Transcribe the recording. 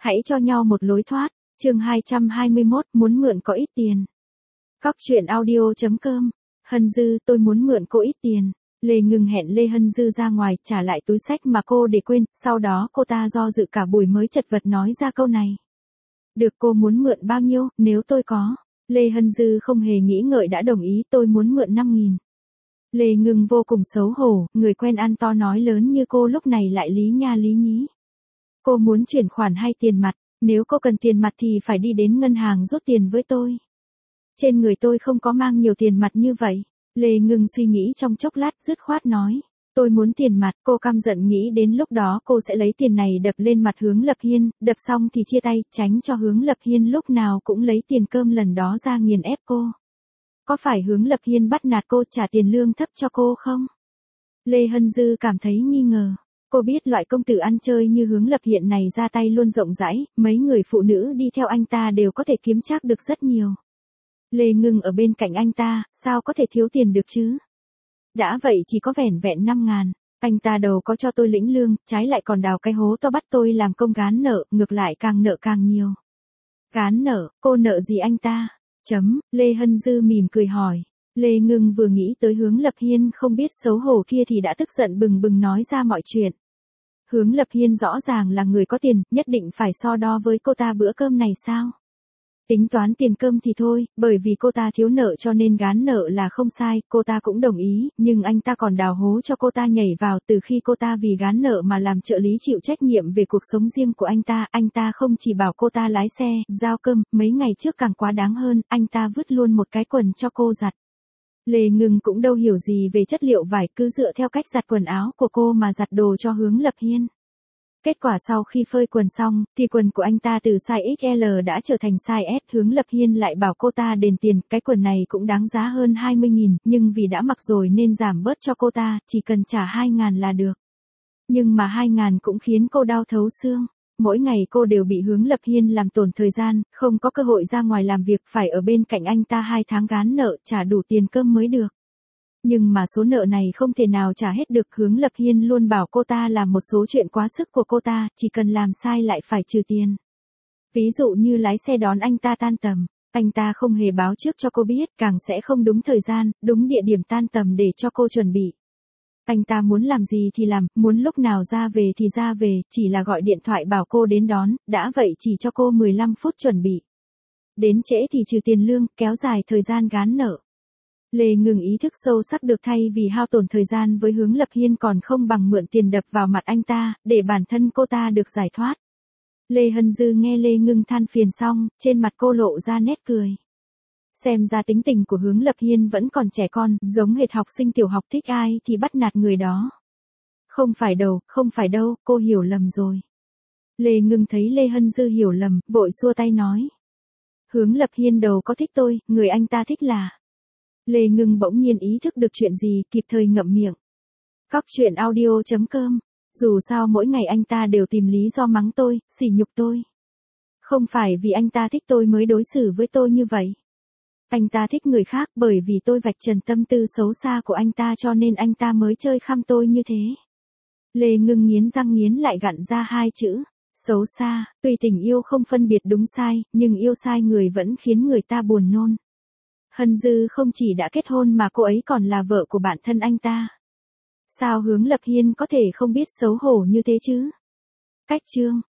Hãy cho nhau một lối thoát. Chương 221, muốn mượn có ít tiền. Cóc truyện audio.com. Hân Dư, tôi muốn mượn cô ít tiền. Lê Ngưng hẹn Lê Hân Dư ra ngoài trả lại túi xách mà cô để quên, sau đó cô ta do dự cả buổi mới chật vật nói ra câu này. Được, cô muốn mượn bao nhiêu, nếu tôi có. Lê Hân Dư không hề nghĩ ngợi đã đồng ý, tôi muốn mượn 5.000. Lê Ngưng vô cùng xấu hổ, người quen ăn to nói lớn như cô lúc này lại lý nha lý nhí. Cô muốn chuyển khoản hay tiền mặt, nếu cô cần tiền mặt thì phải đi đến ngân hàng rút tiền với tôi. Trên người tôi không có mang nhiều tiền mặt như vậy. Lê Ngưng suy nghĩ trong chốc lát dứt khoát nói. Tôi muốn tiền mặt, cô căm giận nghĩ đến lúc đó cô sẽ lấy tiền này đập lên mặt Hướng Lập Hiên, đập xong thì chia tay, tránh cho Hướng Lập Hiên lúc nào cũng lấy tiền cơm lần đó ra nghiền ép cô. Có phải Hướng Lập Hiên bắt nạt cô trả tiền lương thấp cho cô không? Lê Hân Dư cảm thấy nghi ngờ. Cô biết loại công tử ăn chơi như Hướng Lập Hiên này ra tay luôn rộng rãi, mấy người phụ nữ đi theo anh ta đều có thể kiếm trác được rất nhiều. Lê Ngưng ở bên cạnh anh ta, sao có thể thiếu tiền được chứ? Đã vậy chỉ có vẻn vẹn 5.000, anh ta đầu có cho tôi lĩnh lương, trái lại còn đào cái hố to bắt tôi làm công gán nợ, ngược lại càng nợ càng nhiều. Gán nợ, cô nợ gì anh ta? Lê Hân Dư mỉm cười hỏi. Lê Ngưng vừa nghĩ tới Hướng Lập Hiên không biết xấu hổ kia thì đã tức giận bừng bừng nói ra mọi chuyện. Hướng Lập Hiên rõ ràng là người có tiền, nhất định phải so đo với cô ta bữa cơm này sao? Tính toán tiền cơm thì thôi, bởi vì cô ta thiếu nợ cho nên gán nợ là không sai, cô ta cũng đồng ý, nhưng anh ta còn đào hố cho cô ta nhảy vào. Từ khi cô ta vì gán nợ mà làm trợ lý chịu trách nhiệm về cuộc sống riêng của anh ta không chỉ bảo cô ta lái xe, giao cơm, mấy ngày trước càng quá đáng hơn, anh ta vứt luôn một cái quần cho cô giặt. Lê Ngưng cũng đâu hiểu gì về chất liệu vải, cứ dựa theo cách giặt quần áo của cô mà giặt đồ cho Hướng Lập Hiên. Kết quả sau khi phơi quần xong, thì quần của anh ta từ size XL đã trở thành size S. Hướng Lập Hiên lại bảo cô ta đền tiền, cái quần này cũng đáng giá hơn 20.000, nhưng vì đã mặc rồi nên giảm bớt cho cô ta, chỉ cần trả 2.000 là được. Nhưng mà 2.000 cũng khiến cô đau thấu xương. Mỗi ngày cô đều bị Hướng Lập Hiên làm tổn thời gian, không có cơ hội ra ngoài làm việc, phải ở bên cạnh anh ta 2 tháng gán nợ, trả đủ tiền cơm mới được. Nhưng mà số nợ này không thể nào trả hết được. Hướng Lập Hiên luôn bảo cô ta làm một số chuyện quá sức của cô ta, chỉ cần làm sai lại phải trừ tiền. Ví dụ như lái xe đón anh ta tan tầm, anh ta không hề báo trước cho cô biết, càng sẽ không đúng thời gian, đúng địa điểm tan tầm để cho cô chuẩn bị. Anh ta muốn làm gì thì làm, muốn lúc nào ra về thì ra về, chỉ là gọi điện thoại bảo cô đến đón, đã vậy chỉ cho cô 15 phút chuẩn bị. Đến trễ thì trừ tiền lương, kéo dài thời gian gán nợ. Lê Ngưng ý thức sâu sắc được thay vì hao tổn thời gian với Hướng Lập Hiên còn không bằng mượn tiền đập vào mặt anh ta, để bản thân cô ta được giải thoát. Lê Hân Dư nghe Lê Ngưng than phiền xong, trên mặt cô lộ ra nét cười. Xem ra tính tình của Hướng Lập Hiên vẫn còn trẻ con, giống hệt học sinh tiểu học thích ai thì bắt nạt người đó. Không phải đâu, cô hiểu lầm rồi. Lê Ngưng thấy Lê Hân Dư hiểu lầm, vội xua tay nói. Hướng Lập Hiên đâu có thích tôi, người anh ta thích là... Lê Ngưng bỗng nhiên ý thức được chuyện gì, kịp thời ngậm miệng. Cóc truyện audio.com. Dù sao mỗi ngày anh ta đều tìm lý do mắng tôi, sỉ nhục tôi. Không phải vì anh ta thích tôi mới đối xử với tôi như vậy. Anh ta thích người khác bởi vì tôi vạch trần tâm tư xấu xa của anh ta cho nên anh ta mới chơi khăm tôi như thế. Lê Ngưng nghiến răng nghiến lại gặn ra 2 chữ. Xấu xa, tuy tình yêu không phân biệt đúng sai, nhưng yêu sai người vẫn khiến người ta buồn nôn. Hân Dư không chỉ đã kết hôn mà cô ấy còn là vợ của bạn thân anh ta. Sao Hướng Lập Hiên có thể không biết xấu hổ như thế chứ? Cách chương